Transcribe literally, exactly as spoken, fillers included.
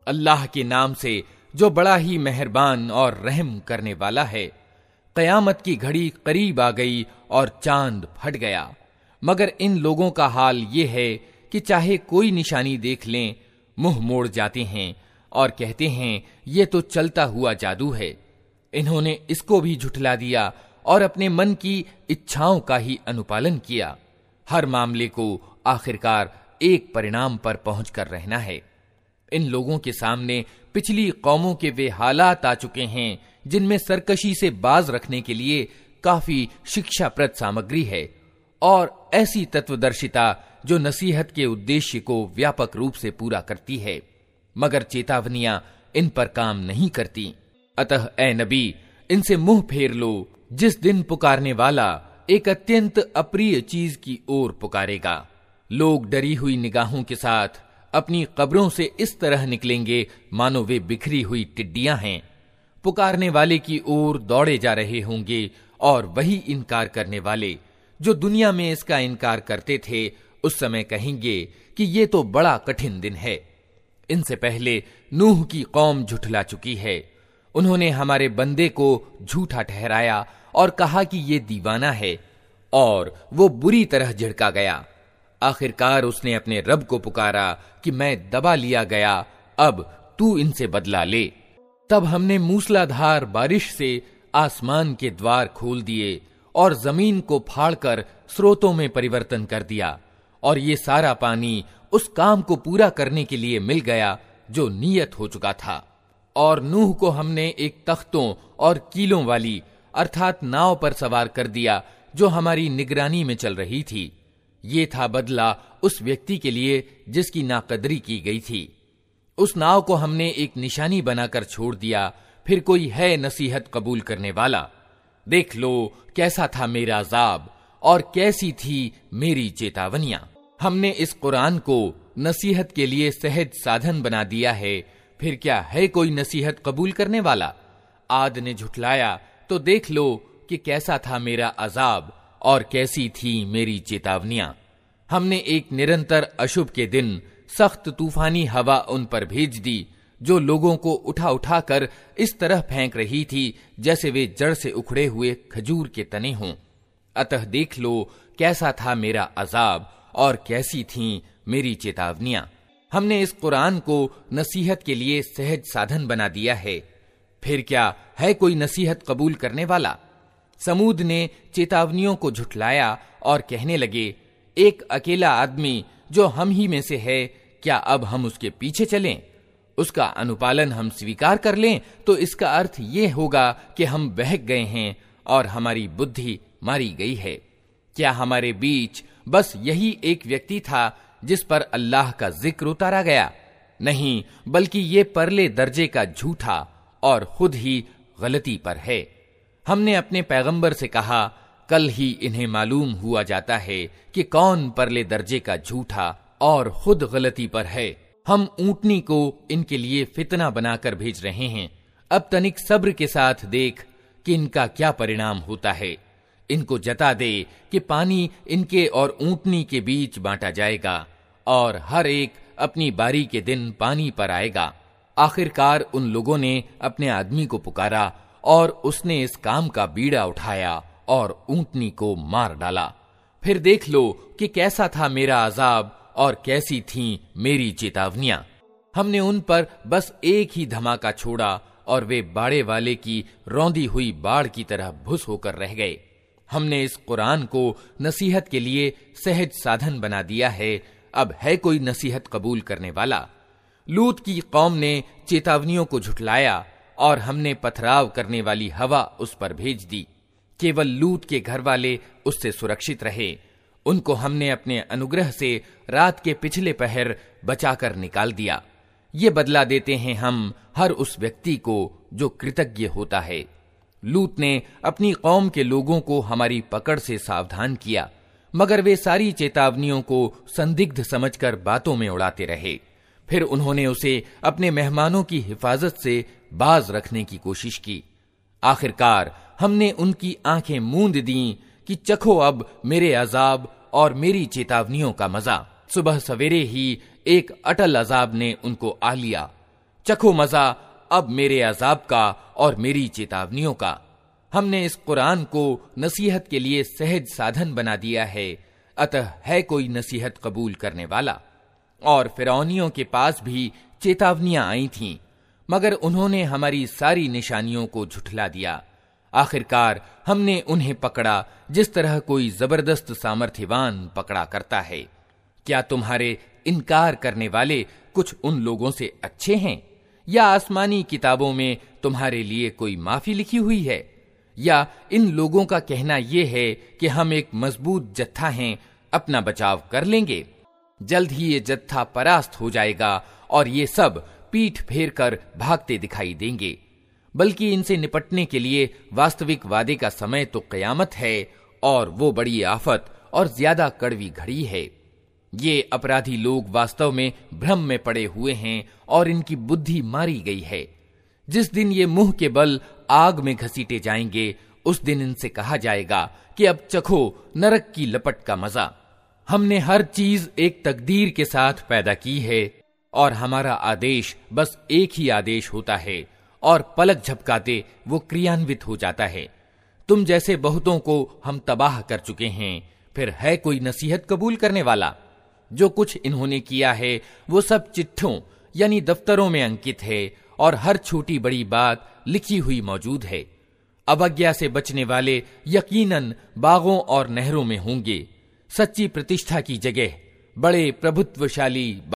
अल्लाह के नाम से जो बड़ा ही मेहरबान और रहम करने वाला है। क़यामत की घड़ी करीब आ गई और चांद फट गया, मगर इन लोगों का हाल ये है कि चाहे कोई निशानी देख लें, मुंह मोड़ जाते हैं और कहते हैं ये तो चलता हुआ जादू है। इन्होंने इसको भी झुठला दिया और अपने मन की इच्छाओं का ही अनुपालन किया। हर मामले को आखिरकार एक परिणाम पर पहुंचकर रहना है। इन लोगों के सामने पिछली कौमों के वे हालात आ चुके हैं जिनमें सरकशी से बाज रखने के लिए काफी शिक्षाप्रद सामग्री है और ऐसी तत्वदर्शिता जो नसीहत के उद्देश्य को व्यापक रूप से पूरा करती है, मगर चेतावनियां इन पर काम नहीं करती। अतः ए नबी, इनसे मुंह फेर लो। जिस दिन पुकारने वाला एक अत्यंत अप्रिय चीज की ओर पुकारेगा, लोग डरी हुई निगाहों के साथ अपनी कब्रों से इस तरह निकलेंगे मानो वे बिखरी हुई टिड्डियां हैं। पुकारने वाले की ओर दौड़े जा रहे होंगे और वही इनकार करने वाले जो दुनिया में इसका इनकार करते थे उस समय कहेंगे कि ये तो बड़ा कठिन दिन है। इनसे पहले नूह की कौम झुठला चुकी है। उन्होंने हमारे बंदे को झूठा ठहराया और कहा कि ये दीवाना है, और वो बुरी तरह झिड़का गया। आखिरकार उसने अपने रब को पुकारा कि मैं दबा लिया गया, अब तू इनसे बदला ले। तब हमने मूसलाधार बारिश से आसमान के द्वार खोल दिए और जमीन को फाड़कर स्रोतों में परिवर्तन कर दिया, और ये सारा पानी उस काम को पूरा करने के लिए मिल गया जो नियत हो चुका था। और नूह को हमने एक तख्तों और कीलों वाली अर्थात नाव पर सवार कर दिया जो हमारी निगरानी में चल रही थी। ये था बदला उस व्यक्ति के लिए जिसकी नाकदरी की गई थी। उस नाव को हमने एक निशानी बनाकर छोड़ दिया, फिर कोई है नसीहत कबूल करने वाला। देख लो कैसा था मेरा अजाब और कैसी थी मेरी चेतावनियां। हमने इस कुरान को नसीहत के लिए सहज साधन बना दिया है, फिर क्या है कोई नसीहत कबूल करने वाला। आद ने झुठलाया तो देख लो कि कैसा था मेरा अजाब और कैसी थी मेरी चेतावनियां। हमने एक निरंतर अशुभ के दिन सख्त तूफानी हवा उन पर भेज दी जो लोगों को उठा उठा कर इस तरह फेंक रही थी जैसे वे जड़ से उखड़े हुए खजूर के तने हों। अतः देख लो कैसा था मेरा अजाब और कैसी थी मेरी चेतावनियां। हमने इस कुरान को नसीहत के लिए सहज साधन बना दिया है, फिर क्या है कोई नसीहत कबूल करने वाला। समूद ने चेतावनियों को झुठलाया और कहने लगे, एक अकेला आदमी जो हम ही में से है, क्या अब हम उसके पीछे चलें? उसका अनुपालन हम स्वीकार कर लें तो इसका अर्थ ये होगा कि हम बहक गए हैं और हमारी बुद्धि मारी गई है। क्या हमारे बीच बस यही एक व्यक्ति था जिस पर अल्लाह का जिक्र उतारा गया? नहीं, बल्कि ये परले दर्जे का झूठा और खुद ही गलती पर है। हमने अपने पैगंबर से कहा, कल ही इन्हें मालूम हुआ जाता है कि कौन परले दर्जे का झूठा और खुद गलती पर है। हम ऊंटनी को इनके लिए फितना बनाकर भेज रहे हैं। अब तनिक सब्र के साथ देख कि इनका क्या परिणाम होता है। इनको जता दे कि पानी इनके और ऊंटनी के बीच बांटा जाएगा और हर एक अपनी बारी के दिन पानी पर आएगा। आखिरकार उन लोगों ने अपने आदमी को पुकारा और उसने इस काम का बीड़ा उठाया और ऊंटनी को मार डाला। फिर देख लो कि कैसा था मेरा अजाब और कैसी थी मेरी चेतावनियां। हमने उन पर बस एक ही धमाका छोड़ा और वे बाड़े वाले की रौंदी हुई बाढ़ की तरह भुस होकर रह गए। हमने इस कुरान को नसीहत के लिए सहज साधन बना दिया है, अब है कोई नसीहत कबूल करने वाला। लूत की कौम ने चेतावनियों को झुठलाया और हमने पथराव करने वाली हवा उस पर भेज दी। केवल लूत के घर वाले उससे सुरक्षित रहे। उनको हमने अपने अनुग्रह से रात के पिछले पहर बचाकर निकाल दिया। ये बदला देते हैं हम हर उस व्यक्ति को जो कृतज्ञ होता है। लूत ने अपनी कौम के लोगों को हमारी पकड़ से सावधान किया, मगर वे सारी चेतावनियों को संदिग्ध समझकर बातों में उड़ाते रहे। फिर उन्होंने उसे अपने मेहमानों की हिफाजत से बाज रखने की कोशिश की। आखिरकार हमने उनकी आंखें मूंद दी कि चखो अब मेरे अजाब और मेरी चेतावनियों का मजा। सुबह सवेरे ही एक अटल अजाब ने उनको आ लिया। चखो मजा अब मेरे अजाब का और मेरी चेतावनियों का। हमने इस कुरान को नसीहत के लिए सहज साधन बना दिया है, अतः है कोई नसीहत कबूल करने वाला। और फिरौनियों के पास भी चेतावनियां आई थीं, मगर उन्होंने हमारी सारी निशानियों को झुठला दिया। आखिरकार हमने उन्हें पकड़ा जिस तरह कोई जबरदस्त सामर्थ्यवान पकड़ा करता है। क्या तुम्हारे इनकार करने वाले कुछ उन लोगों से अच्छे हैं, या आसमानी किताबों में तुम्हारे लिए कोई माफी लिखी हुई है? या इन लोगों का कहना यह है कि हम एक मजबूत जत्था हैं, अपना बचाव कर लेंगे। जल्द ही ये जत्था परास्त हो जाएगा और ये सब पीठ फेर कर भागते दिखाई देंगे। बल्कि इनसे निपटने के लिए वास्तविक वादे का समय तो कयामत है, और वो बड़ी आफत और ज्यादा कड़वी घड़ी है। ये अपराधी लोग वास्तव में भ्रम में पड़े हुए हैं और इनकी बुद्धि मारी गई है। जिस दिन ये मुंह के बल आग में घसीटे जाएंगे, उस दिन इनसे कहा जाएगा कि अब चखो नरक की लपट का मजा। हमने हर चीज एक तकदीर के साथ पैदा की है, और हमारा आदेश बस एक ही आदेश होता है, और पलक झपकाते वो क्रियान्वित हो जाता है। तुम जैसे बहुतों को हम तबाह कर चुके हैं, फिर है कोई नसीहत कबूल करने वाला? जो कुछ इन्होंने किया है वो सब चिट्ठों यानी दफ्तरों में अंकित है, और हर छोटी बड़ी बात लिखी हुई मौजूद है। अवज्ञा से बचने वाले यकीनन बागों और नहरों में होंगे। सच्ची प्रतिष्ठा की जगह बड़े प्रभुत्वशाली